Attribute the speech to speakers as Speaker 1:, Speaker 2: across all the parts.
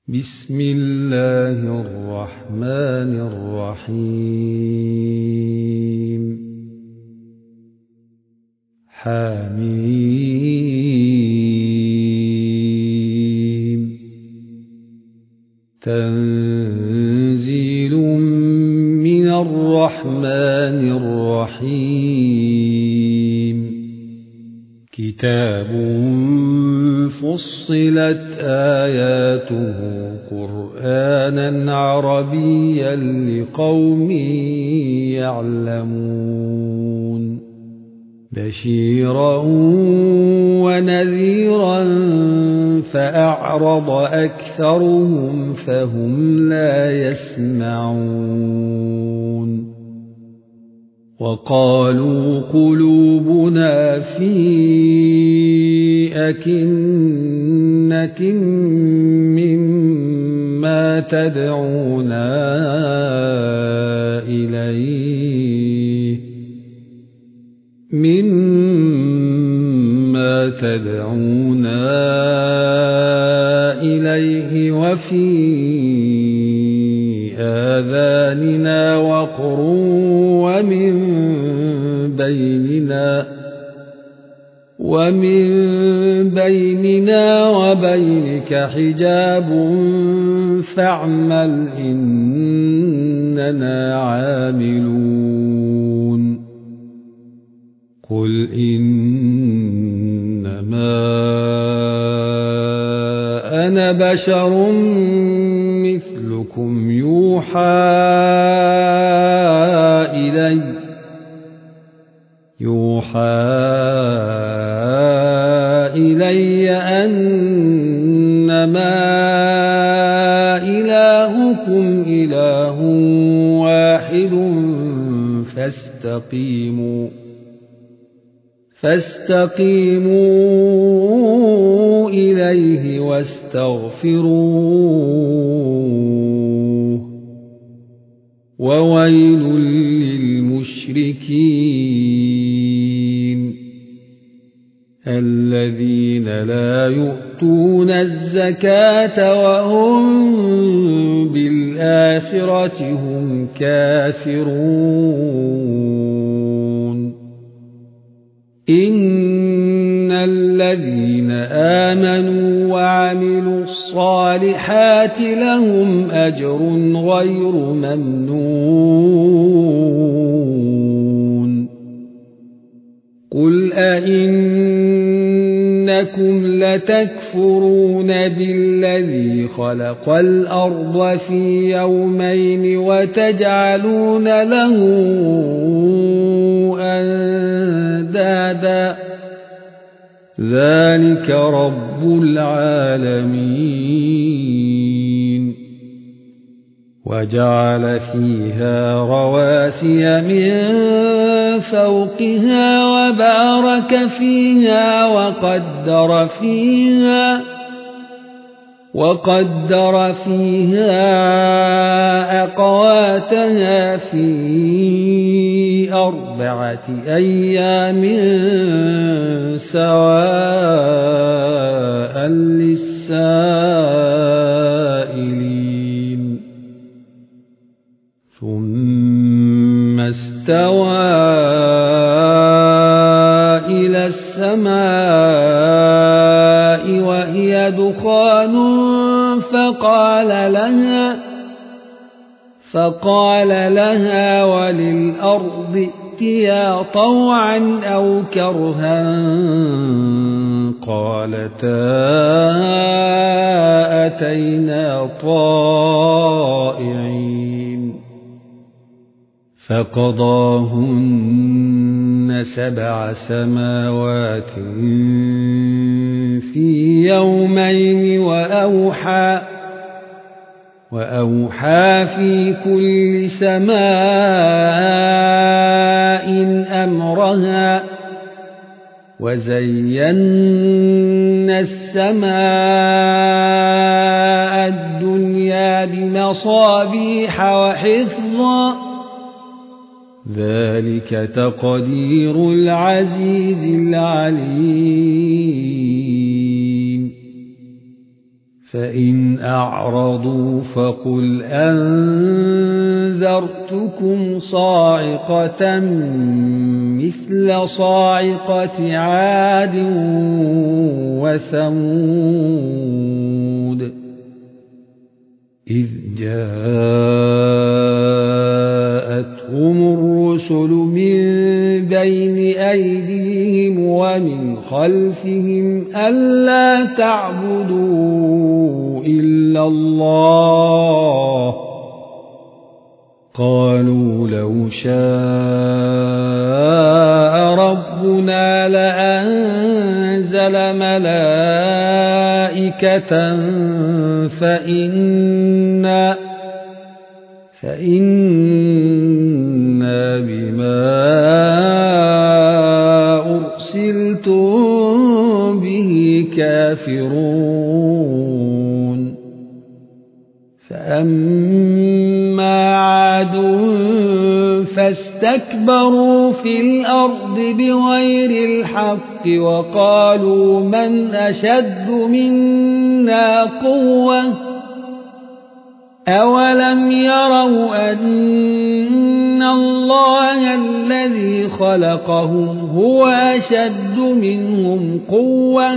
Speaker 1: بسم الله الرحمن الرحيم حميم تنزيل من الرحمن الرحيم كتاب فصلت آياته قرآنا عربيا لقوم يعلمون بشيرا ونذيرا فأعرض أكثرهم فهم لا يسمعون وقالوا قلوبنا في أكنة مما تدعونا إليه وفي آذاننا وقر ومن بيننا وبينك حجاب فاعمل إننا عاملون قل إنما أنا بشر مثلكم يوحى إلي أنما إلهكم إله واحد فاستقيموا إليه واستغفروه وويل للمشركين الذين لا يؤتون الزكاة وهم بالآخرة هم كافرون إن الذين آمنوا وعملوا الصالحات لهم أجر غير ممنون قل أئنكم لتكفرون بالذي خلق الأرض في يومين وتجعلون له أندادا ذلك رب العالمين وجعل فيها رواسي من فوقها وبارك فيها وقدر فيها أقواتها في 4 أيام سواء للسائلين ثم استوى إلى السماء وهي دخان فقال لها وللأرض ائتيا طوعا أو كرها قالتا أتينا طائعين فقضاهن 7 سماوات في يومين وأوحى في كل سماء أمرها وزينا السماء الدنيا بمصابيح وحفظا ذلك تقدير العزيز العليم فإن أعرضوا فقل أنذرتكم صاعقة مثل صاعقة عاد وثمود إذ جاءتهم الرسل من بين أيديهم ومن خلفهم ألا تعبدوا إلا الله قالوا لو شاء ربنا لأنزل ملائكة فإنا بما أرسلتم به كافرون فأما عاد فاستكبروا في الأرض بغير الحق وقالوا من أشد منا قوة أولم يروا أن الله الذي خلقهم هو أشد منهم قوة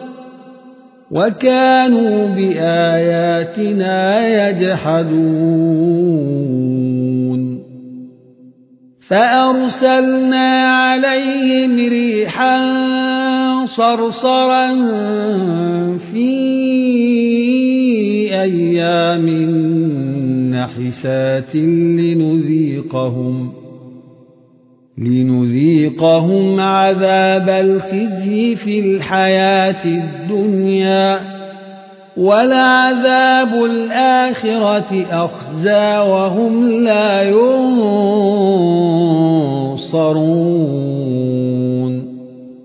Speaker 1: وكانوا بآياتنا يجحدون فأرسلنا عليهم ريحا صرصرا في أيام نحسات لنذيقهم عذاب الخزي في الحياة الدنيا ولعذاب الآخرة أخزى وهم لا ينصرون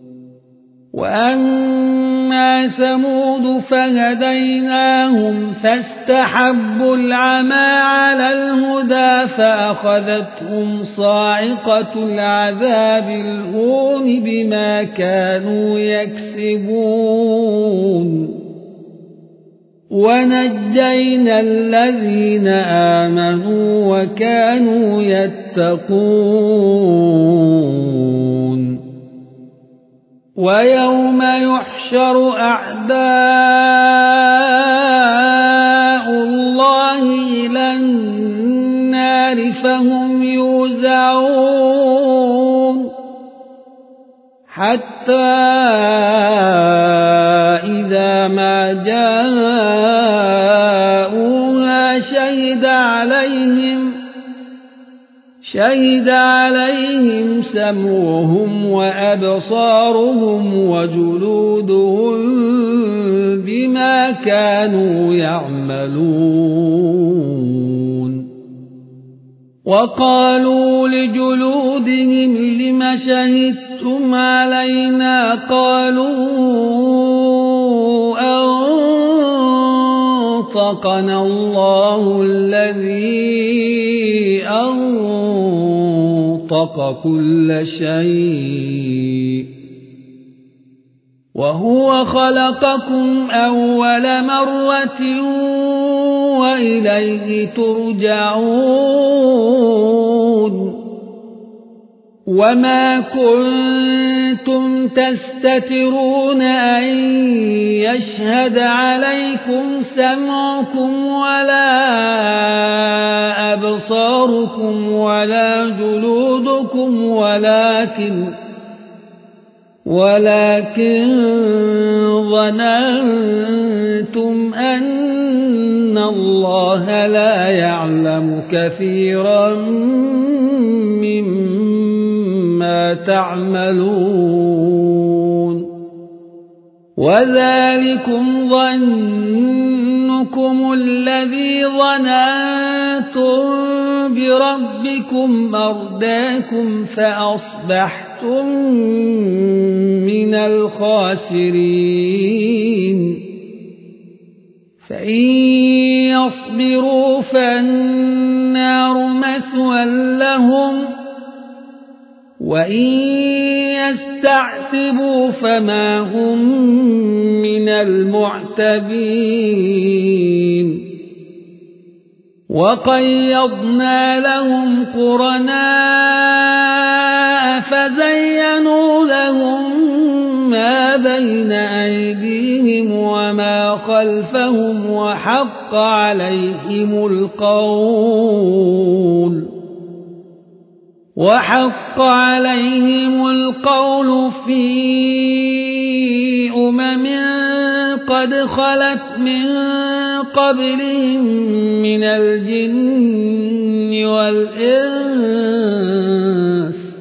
Speaker 1: وأما ثمود فهديناهم فاستحبوا العمى على الهدى فأخذتهم صاعقة العذاب الهون بما كانوا يكسبون ونجينا الذين آمنوا وكانوا يتقون ويوم يحشر أعداء الله إلى النار فهم يوزعون حتى إذا ما جاءوها شهد عليهم سمعهم وأبصارهم وجلودهم بما كانوا يعملون وقالوا لجلودهم لم شهدتم علينا قالوا أنطقنا الله الذي أنطق كل شيء وهو خلقكم أول مرة وإليه ترجعون وما كنتم تستترون أن يشهد عليكم سمعكم ولا أبصاركم ولا جلودكم ولكن ظننتم أن الله لا يعلم كثيرا مما تعملون وذلكم ظنكم الذي ظننتم بربكم أرداكم فأصبحتم من الخاسرين فإن يصبروا فالنار مثوى لهم وإن يستعتبوا فما هم من المعتبين وقيضنا لهم قرناء فزينوا لهم ما بين أيديهم وما خلفهم وحق عليهم القول في قد خلت من قبلهم من الجن والإنس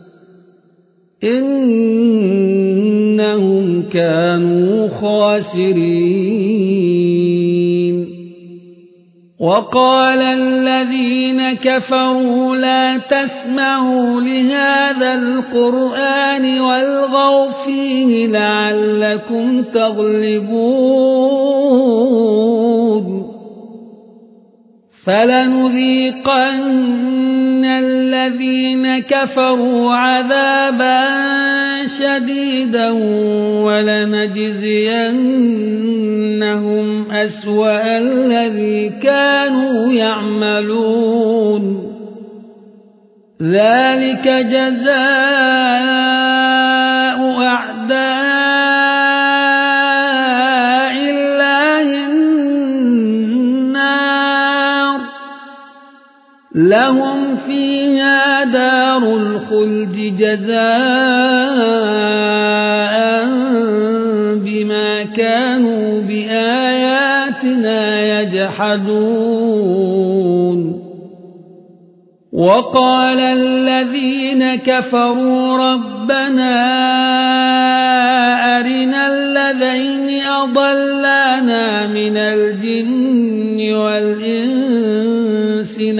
Speaker 1: إنهم كانوا خاسرين وقال الذين كفروا لا تسمعوا لهذا القرآن والغوا فيه لعلكم تغلبون فلنذيقن الذين كفروا عذابا شديدا ولنجزينهم أسوأ الذي كانوا يعملون ذلك جزاء أعداء الله النار لهم فيها دار الخلد جزاء بما كانوا بآياتنا يجحدون وقال الذين كفروا ربنا أرنا الذين أضلانا من الجن والإنس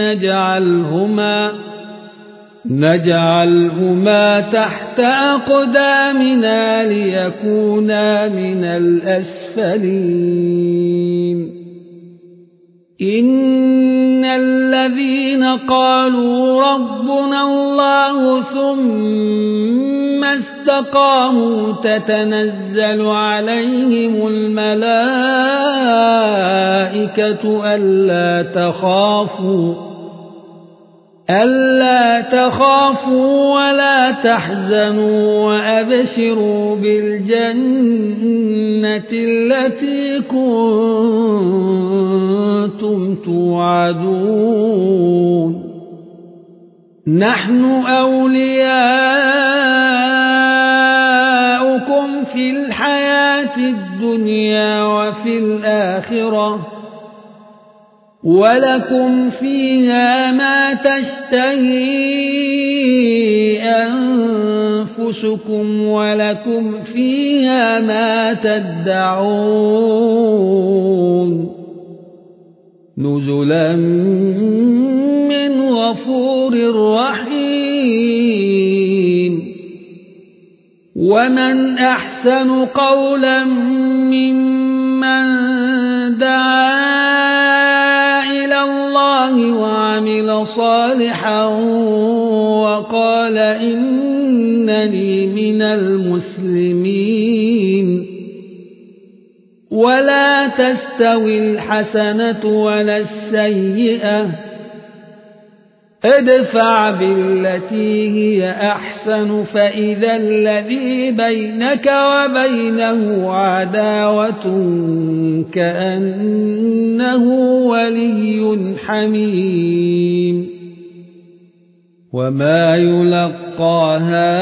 Speaker 1: نجعلهما تحت أقدامنا ليكونا من الأسفلين إن الذين قالوا ربنا الله ثم استقاموا تتنزل عليهم الملائكة ألا تخافوا ولا تحزنوا وأبشروا بالجنة التي كنتم توعدون نحن أولياؤكم في الحياة الدنيا وفي الآخرة ولكم فيها ما تشتهي أنفسكم ولكم فيها ما تدعون نزلا من غفور رحيم ومن أحسن قولا ممن دعا إلى الله وعمل صالحا وقال إنني من المسلمين ولا تستوي الحسنة ولا السيئة ادفع بالتي هي أحسن فإذا الذي بينك وبينه عداوة كأنه ولي حميم وما يلقاها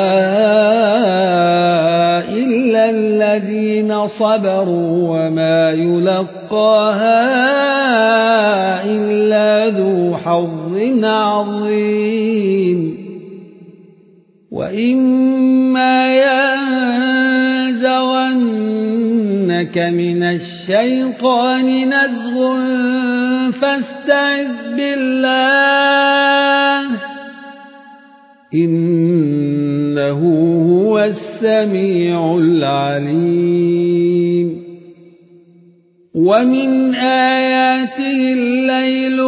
Speaker 1: إلا الذين صبروا وما يلقاها إلا ذو حظ عظيم وإما ينزغنك من الشيطان نزغ فاستعذ بالله إنه هو السميع العليم ومن آياته الليل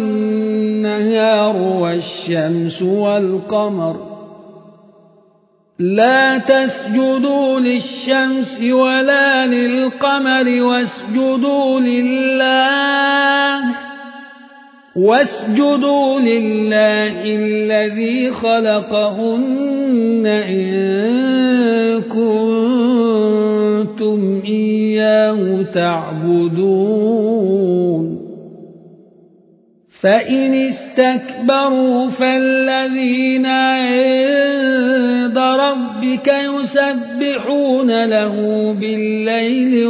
Speaker 1: والنهار والشمس والقمر لا تسجدوا للشمس ولا للقمر واسجدوا لله الذي خلقهن إن كنتم إياه تعبدون فإن استكبروا فالذين عند ربك يسبحون له بالليل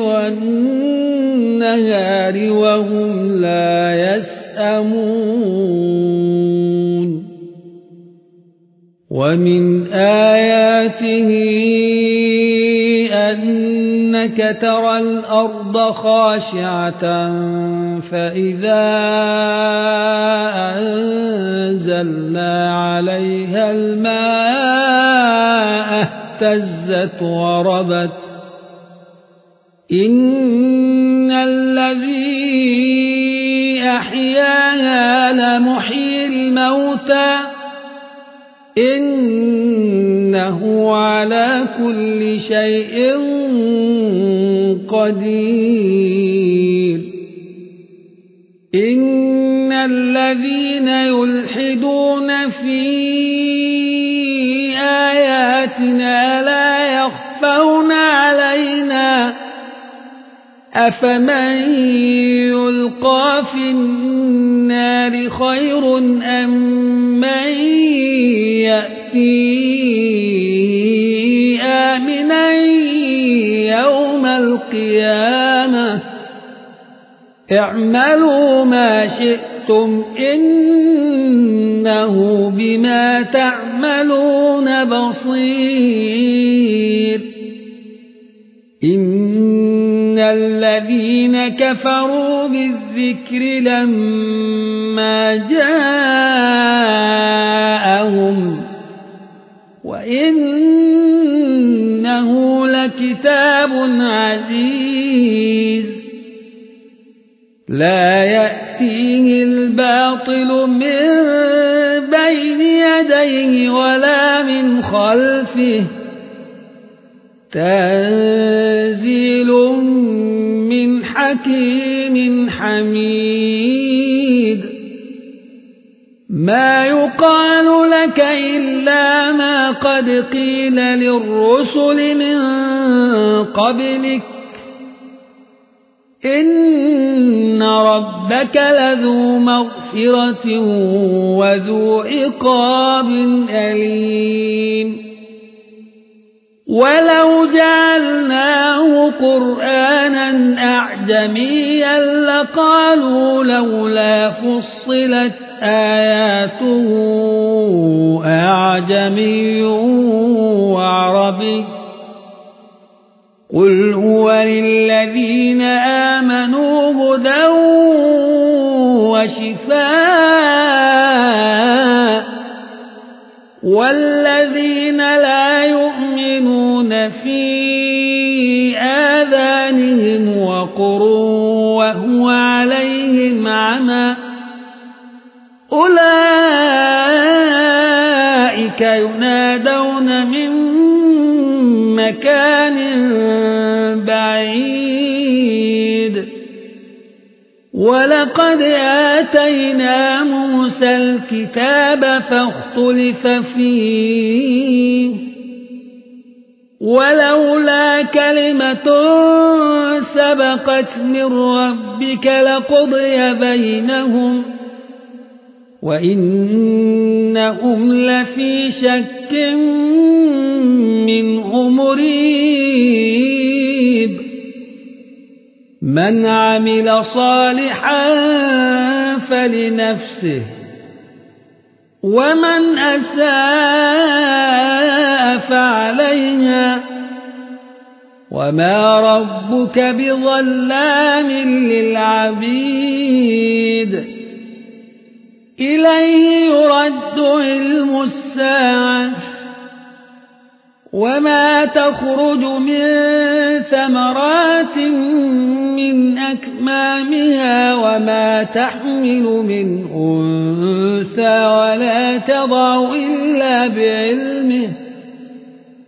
Speaker 1: والنهار وهم لا يسأمون ومن آياته أنك ترى الأرض خاشعة فإذا أنزلنا عليها الماء اهتزت وربت إن الذي أحياها لمحيي الموتى إنه على كل شيء قدير إن الذين يلحدون في آياتنا لا يخفون علينا أفمن يلقى في النار خير أم من يأتي آمنا يوم القيامة اعملوا ما شئتم إنه بما تعملون بصير إن الذين كفروا بالذكر لما جاءهم وإنه لكتاب عزيز لا يأتيه الباطل من بين يديه ولا من خلفه تنزيل من حكيم حميد ما يقال لك إلا ما قد قيل للرسل من قبلك إن ربك لذو مغفرة وذو عقاب أليم ولو جعلناه قرآنا أعجميا لقالوا لولا فصلت آياته أعجمي وعربي قل هو للذين آمنوا هدى وشفاء والذين لا يؤمنون في آذانهم وقر وهو عليهم عمى أولئك ينادون من مكان بعيد ولقد آتينا موسى الكتاب فاختلف فيه ولولا كلمة سبقت من ربك لقضي بينهم وإنهم لفي شك منه مريب من عمل صالحا فلنفسه ومن أساء فعليها وما ربك بظلام للعبيد إليه يرد علم الساعة وما تخرج من ثمرات من أكمامها وما تحمل من أنثى ولا تضع إلا بعلمه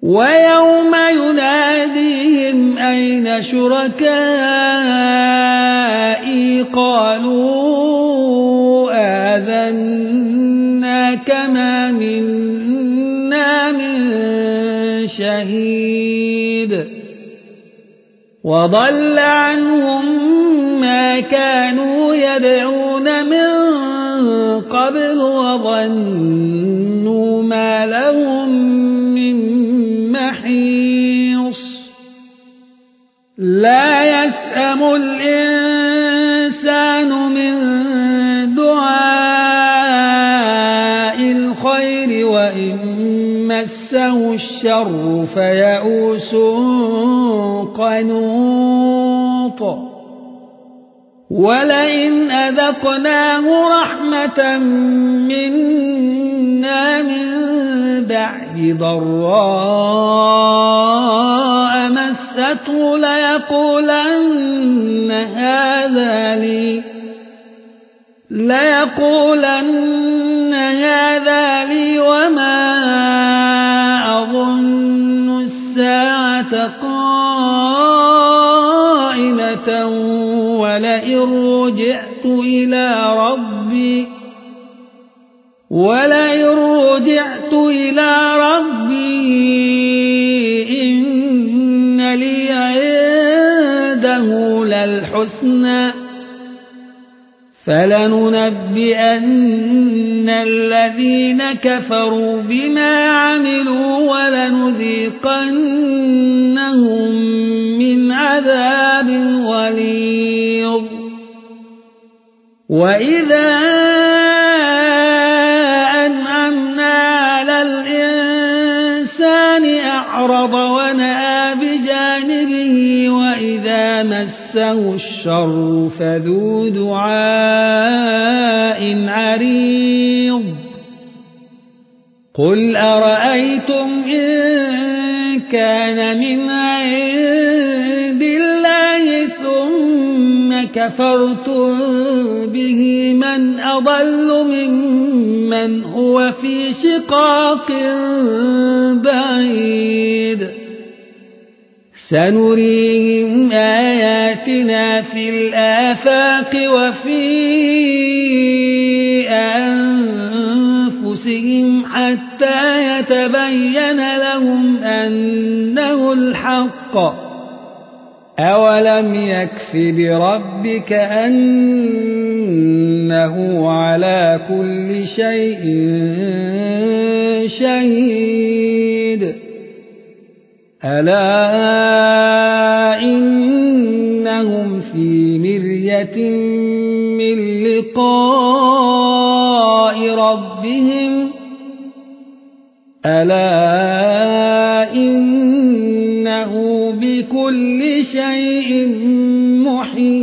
Speaker 1: ويوم يناديهم أين شركائي قالوا آذناك ما منا من شهيد وضل عنهم ما كانوا يدعون من قبل وظنوا ما لهم من محيص لا يسأم الإنسان من دعاء الخير وإن مسه الشر فيئوس قنوط ولئن أذقناه رحمة منا من بعد ضراء مسته ليقولن هذا لي وما أظن الساعة قائمة ولئن رجعت إلى ربي إن لي عنده للحسنى فلننبئن الذين كفروا بما عملوا ولنذيقنهم من عذاب غليظ وإذا أنعمنا على الإنسان أعرض ونأى بجانبه وإذا مسه الشر فذو دعاء عريض قل أرأيتم إن كان من عند الله ثم كفرتم به من أضل ممن هو في شقاق بعيد سنريهم آياتنا في الآفاق وفي أنفسهم حتى يتبين لهم أنه الحق أولم يكف بربك أنه على كل شيء شهيد ألا إنهم في مرية من لقاء ربهم ألا إنه بكل شيء محيط